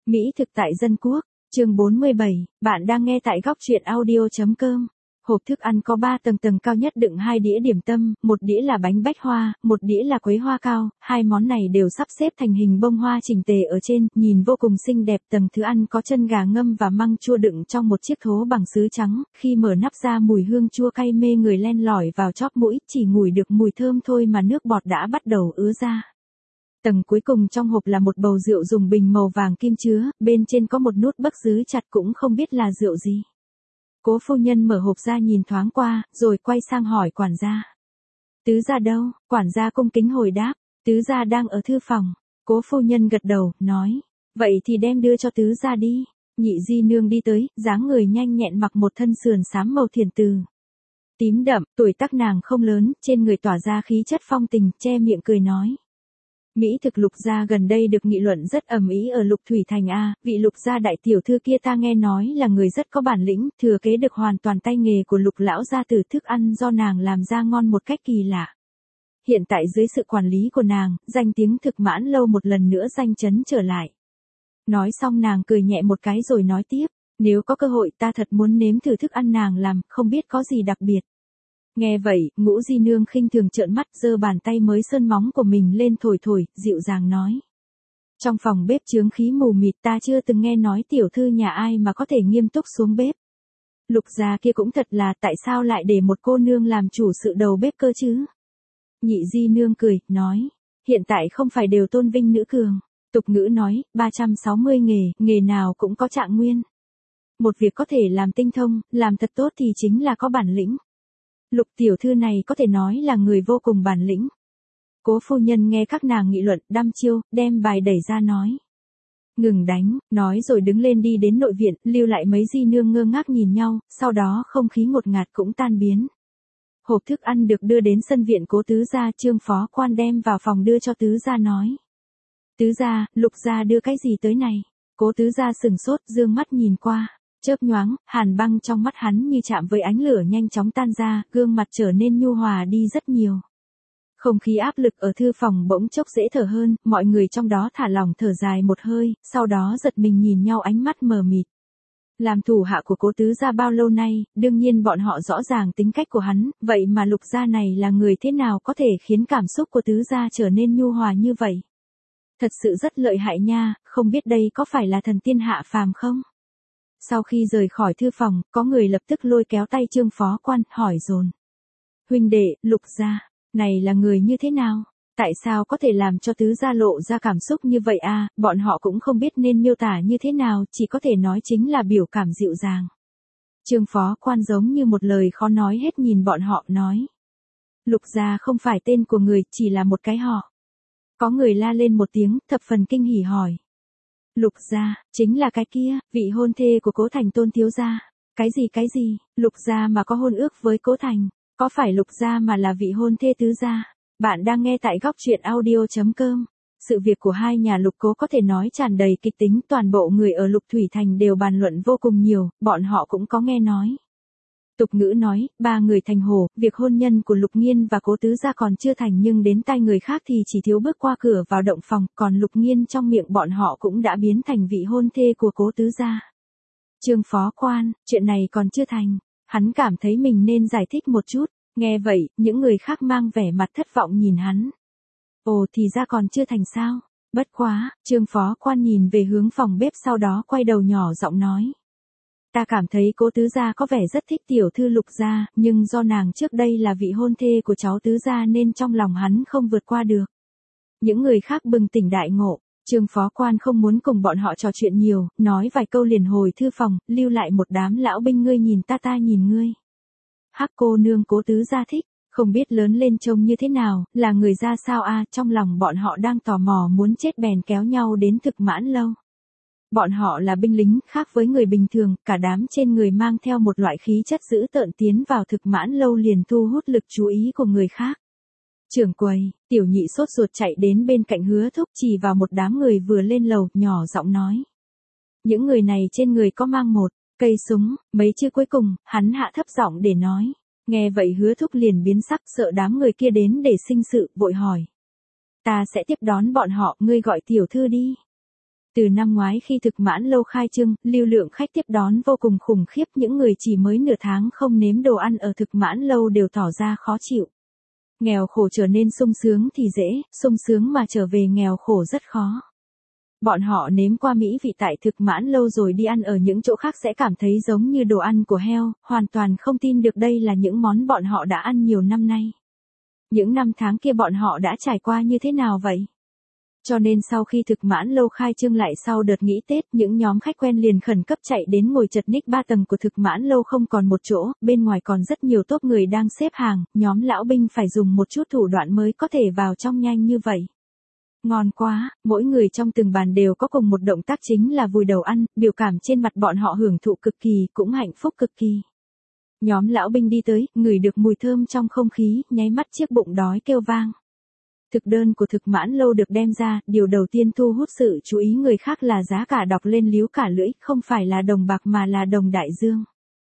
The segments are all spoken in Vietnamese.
Mỹ thực tại dân quốc, chương 47, bạn đang nghe tại góc truyện audio.com. Hộp thức ăn có 3 tầng cao nhất đựng 2 đĩa điểm tâm, 1 đĩa là bánh bách hoa, 1 đĩa là quế hoa cao, hai món này đều sắp xếp thành hình bông hoa chỉnh tề ở trên, nhìn vô cùng xinh đẹp. Tầng thứ ăn có chân gà ngâm và măng chua đựng trong một chiếc thố bằng sứ trắng, khi mở nắp ra mùi hương chua cay mê người len lỏi vào chóp mũi, chỉ ngửi được mùi thơm thôi mà nước bọt đã bắt đầu ứa ra. Tầng cuối cùng trong hộp là một bầu rượu dùng bình màu vàng kim chứa, bên trên có một nút bất giữ chặt cũng không biết là rượu gì. Cố phu nhân mở hộp ra nhìn thoáng qua, rồi quay sang hỏi quản gia. Tứ gia đâu? Quản gia cung kính hồi đáp, tứ gia đang ở thư phòng. Cố phu nhân gật đầu, nói, vậy thì đem đưa cho tứ gia đi. Nhị di nương đi tới, dáng người nhanh nhẹn mặc một thân sườn xám màu thiền từ. Tím đậm, tuổi tác nàng không lớn, trên người tỏa ra khí chất phong tình, che miệng cười nói. Mỹ thực Lục gia gần đây được nghị luận rất ầm ĩ ở Lục Thủy Thành a, vị Lục gia đại tiểu thư kia ta nghe nói là người rất có bản lĩnh, thừa kế được hoàn toàn tay nghề của Lục lão gia từ thức ăn do nàng làm ra ngon một cách kỳ lạ. Hiện tại dưới sự quản lý của nàng, danh tiếng Thực Mãn Lâu một lần nữa danh chấn trở lại. Nói xong nàng cười nhẹ một cái rồi nói tiếp, nếu có cơ hội ta thật muốn nếm thử thức ăn nàng làm, không biết có gì đặc biệt. Nghe vậy, Ngũ di nương khinh thường trợn mắt, giơ bàn tay mới sơn móng của mình lên thổi, dịu dàng nói. Trong phòng bếp chướng khí mù mịt, ta chưa từng nghe nói tiểu thư nhà ai mà có thể nghiêm túc xuống bếp. Lục gia kia cũng thật là, tại sao lại để một cô nương làm chủ sự đầu bếp cơ chứ? Nhị di nương cười, nói, hiện tại không phải đều tôn vinh nữ cường. Tục ngữ nói, 360 nghề nào cũng có trạng nguyên. Một việc có thể làm tinh thông, làm thật tốt thì chính là có bản lĩnh. Lục tiểu thư này có thể nói là người vô cùng bản lĩnh. Cố phu nhân nghe các nàng nghị luận, đăm chiêu, đem bài đẩy ra nói. Ngừng đánh, nói rồi đứng lên đi đến nội viện, lưu lại mấy di nương ngơ ngác nhìn nhau, sau đó không khí ngột ngạt cũng tan biến. Hộp thức ăn được đưa đến sân viện Cố tứ gia, Trương phó quan đem vào phòng đưa cho tứ gia nói. Tứ gia, Lục gia đưa cái gì tới này? Cố tứ gia sừng sốt, dương mắt nhìn qua. Chớp nhoáng, hàn băng trong mắt hắn như chạm với ánh lửa nhanh chóng tan ra, gương mặt trở nên nhu hòa đi rất nhiều. Không khí áp lực ở thư phòng bỗng chốc dễ thở hơn, mọi người trong đó thả lỏng thở dài một hơi, sau đó giật mình nhìn nhau ánh mắt mờ mịt. Làm thủ hạ của Cố tứ gia bao lâu nay, đương nhiên bọn họ rõ ràng tính cách của hắn, vậy mà Lục gia này là người thế nào có thể khiến cảm xúc của tứ gia trở nên nhu hòa như vậy? Thật sự rất lợi hại nha, không biết đây có phải là thần tiên hạ phàm không? Sau khi rời khỏi thư phòng, có người lập tức lôi kéo tay Trương phó quan, hỏi dồn. Huynh đệ, Lục gia, này là người như thế nào? Tại sao có thể làm cho tứ gia lộ ra cảm xúc như vậy a? Bọn họ cũng không biết nên miêu tả như thế nào, chỉ có thể nói chính là biểu cảm dịu dàng. Trương phó quan giống như một lời khó nói hết nhìn bọn họ, nói. Lục gia không phải tên của người, chỉ là một cái họ. Có người la lên một tiếng, thập phần kinh hỉ hỏi. Lục gia, chính là cái kia, vị hôn thê của Cố Thành Tôn thiếu gia. Cái gì, Lục gia mà có hôn ước với Cố Thành, có phải Lục gia mà là vị hôn thê tứ gia? Bạn đang nghe tại góc truyện audio.com. Sự việc của hai nhà Lục Cố có thể nói tràn đầy kịch tính, toàn bộ người ở Lục Thủy Thành đều bàn luận vô cùng nhiều, bọn họ cũng có nghe nói. Tục ngữ nói, 3 người thành hổ, việc hôn nhân của Lục Nghiên và Cố tứ gia còn chưa thành nhưng đến tai người khác thì chỉ thiếu bước qua cửa vào động phòng, còn Lục Nghiên trong miệng bọn họ cũng đã biến thành vị hôn thê của Cố tứ gia. Trương phó quan, chuyện này còn chưa thành, hắn cảm thấy mình nên giải thích một chút, nghe vậy, những người khác mang vẻ mặt thất vọng nhìn hắn. Ồ thì ra còn chưa thành sao? Bất quá, Trương phó quan nhìn về hướng phòng bếp sau đó quay đầu nhỏ giọng nói. Ta cảm thấy Cố tứ gia có vẻ rất thích tiểu thư Lục gia, nhưng do nàng trước đây là vị hôn thê của cháu tứ gia nên trong lòng hắn không vượt qua được. Những người khác bừng tỉnh đại ngộ, Trương phó quan không muốn cùng bọn họ trò chuyện nhiều, nói vài câu liền hồi thư phòng, lưu lại một đám lão binh ngươi nhìn ta nhìn ngươi. Hắc cô nương Cố tứ gia thích, không biết lớn lên trông như thế nào, là người ra sao a? Trong lòng bọn họ đang tò mò muốn chết bèn kéo nhau đến Thực Mãn Lâu. Bọn họ là binh lính, khác với người bình thường, cả đám trên người mang theo một loại khí chất dữ tợn, tiến vào Thực Mãn Lâu liền thu hút lực chú ý của người khác. Trưởng quầy, tiểu nhị sốt ruột chạy đến bên cạnh Hứa Thúc, chỉ vào một đám người vừa lên lầu, nhỏ giọng nói. Những người này trên người có mang một cây súng, mấy chữ cuối cùng, hắn hạ thấp giọng để nói. Nghe vậy Hứa Thúc liền biến sắc, sợ đám người kia đến để sinh sự, vội hỏi. Ta sẽ tiếp đón bọn họ, ngươi gọi tiểu thư đi. Từ năm ngoái khi thực mãn lâu khai trương, lưu lượng khách tiếp đón vô cùng khủng khiếp, những người chỉ mới nửa tháng không nếm đồ ăn ở thực mãn lâu đều tỏ ra khó chịu. Nghèo khổ trở nên sung sướng thì dễ, sung sướng mà trở về nghèo khổ rất khó. Bọn họ nếm qua mỹ vị tại thực mãn lâu rồi đi ăn ở những chỗ khác sẽ cảm thấy giống như đồ ăn của heo, hoàn toàn không tin được đây là những món bọn họ đã ăn nhiều năm nay. Những năm tháng kia bọn họ đã trải qua như thế nào vậy? Cho nên sau khi thực mãn lâu khai trương lại sau đợt nghỉ Tết, những nhóm khách quen liền khẩn cấp chạy đến ngồi chật ních 3 tầng của thực mãn lâu không còn một chỗ, bên ngoài còn rất nhiều tốp người đang xếp hàng, nhóm lão binh phải dùng một chút thủ đoạn mới có thể vào trong nhanh như vậy. Ngon quá, mỗi người trong từng bàn đều có cùng một động tác chính là vùi đầu ăn, biểu cảm trên mặt bọn họ hưởng thụ cực kỳ, cũng hạnh phúc cực kỳ. Nhóm lão binh đi tới, ngửi được mùi thơm trong không khí, nháy mắt chiếc bụng đói kêu vang. Thực đơn của thực mãn lâu được đem ra, điều đầu tiên thu hút sự chú ý người khác là giá cả đọc lên líu cả lưỡi, không phải là đồng bạc mà là đồng đại dương.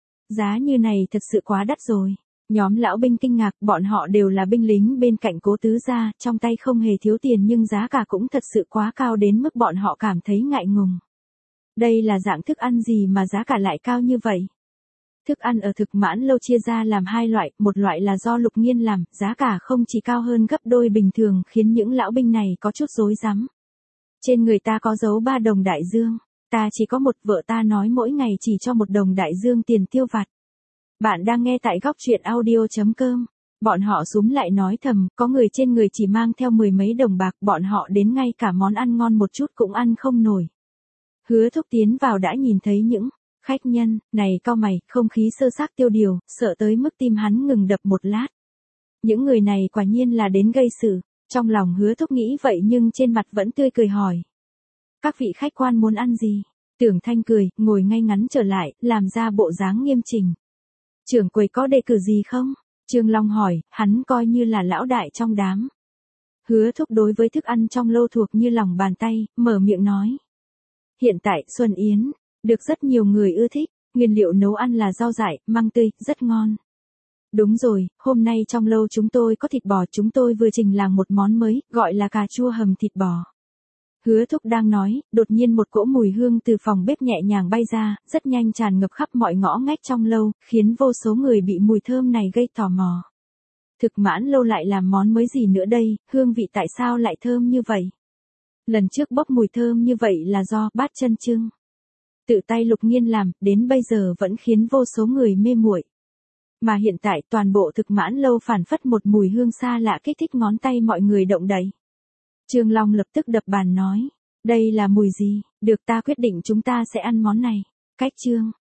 Giá như này thật sự quá đắt rồi. Nhóm lão binh kinh ngạc, bọn họ đều là binh lính bên cạnh Cố tứ gia, trong tay không hề thiếu tiền nhưng giá cả cũng thật sự quá cao đến mức bọn họ cảm thấy ngại ngùng. Đây là dạng thức ăn gì mà giá cả lại cao như vậy? Thức ăn ở thực mãn lâu chia ra làm hai loại, một loại là do Lục Nghiên làm, giá cả không chỉ cao hơn gấp đôi bình thường khiến những lão binh này có chút rối rắm. Trên người ta có dấu 3 đồng đại dương, ta chỉ có một, vợ ta nói mỗi ngày chỉ cho 1 đồng đại dương tiền tiêu vặt. Bạn đang nghe tại góc truyện audio.com. Bọn họ súm lại nói thầm, có người trên người chỉ mang theo 10 mấy đồng bạc, bọn họ đến ngay cả món ăn ngon một chút cũng ăn không nổi. Hứa Thúc tiến vào đã nhìn thấy những khách nhân này cau mày, không khí sơ xác tiêu điều, sợ tới mức tim hắn ngừng đập một lát. Những người này quả nhiên là đến gây sự, trong lòng Hứa Thúc nghĩ vậy nhưng trên mặt vẫn tươi cười hỏi. Các vị khách quan muốn ăn gì? Tưởng Thanh cười, ngồi ngay ngắn trở lại, làm ra bộ dáng nghiêm chỉnh. Trưởng quầy có đề cử gì không? Trương Long hỏi, hắn coi như là lão đại trong đám. Hứa Thúc đối với thức ăn trong lâu thuộc như lòng bàn tay, mở miệng nói. Hiện tại Xuân Yến được rất nhiều người ưa thích, nguyên liệu nấu ăn là rau dại, măng tươi, rất ngon. Đúng rồi, hôm nay trong lâu chúng tôi có thịt bò, chúng tôi vừa trình làng một món mới, gọi là cà chua hầm thịt bò. Hứa Thúc đang nói, đột nhiên một cỗ mùi hương từ phòng bếp nhẹ nhàng bay ra, rất nhanh tràn ngập khắp mọi ngõ ngách trong lâu, khiến vô số người bị mùi thơm này gây tò mò. Thực mãn lâu lại làm món mới gì nữa đây, hương vị tại sao lại thơm như vậy? Lần trước bốc mùi thơm như vậy là do Bát Chân Trưng tự tay Lục Nghiên làm, đến bây giờ vẫn khiến vô số người mê muội. Mà hiện tại toàn bộ thực mãn lâu phảng phất một mùi hương xa lạ kích thích ngón tay mọi người động đậy. Trương Long lập tức đập bàn nói, đây là mùi gì, được ta quyết định chúng ta sẽ ăn món này. Cách Trương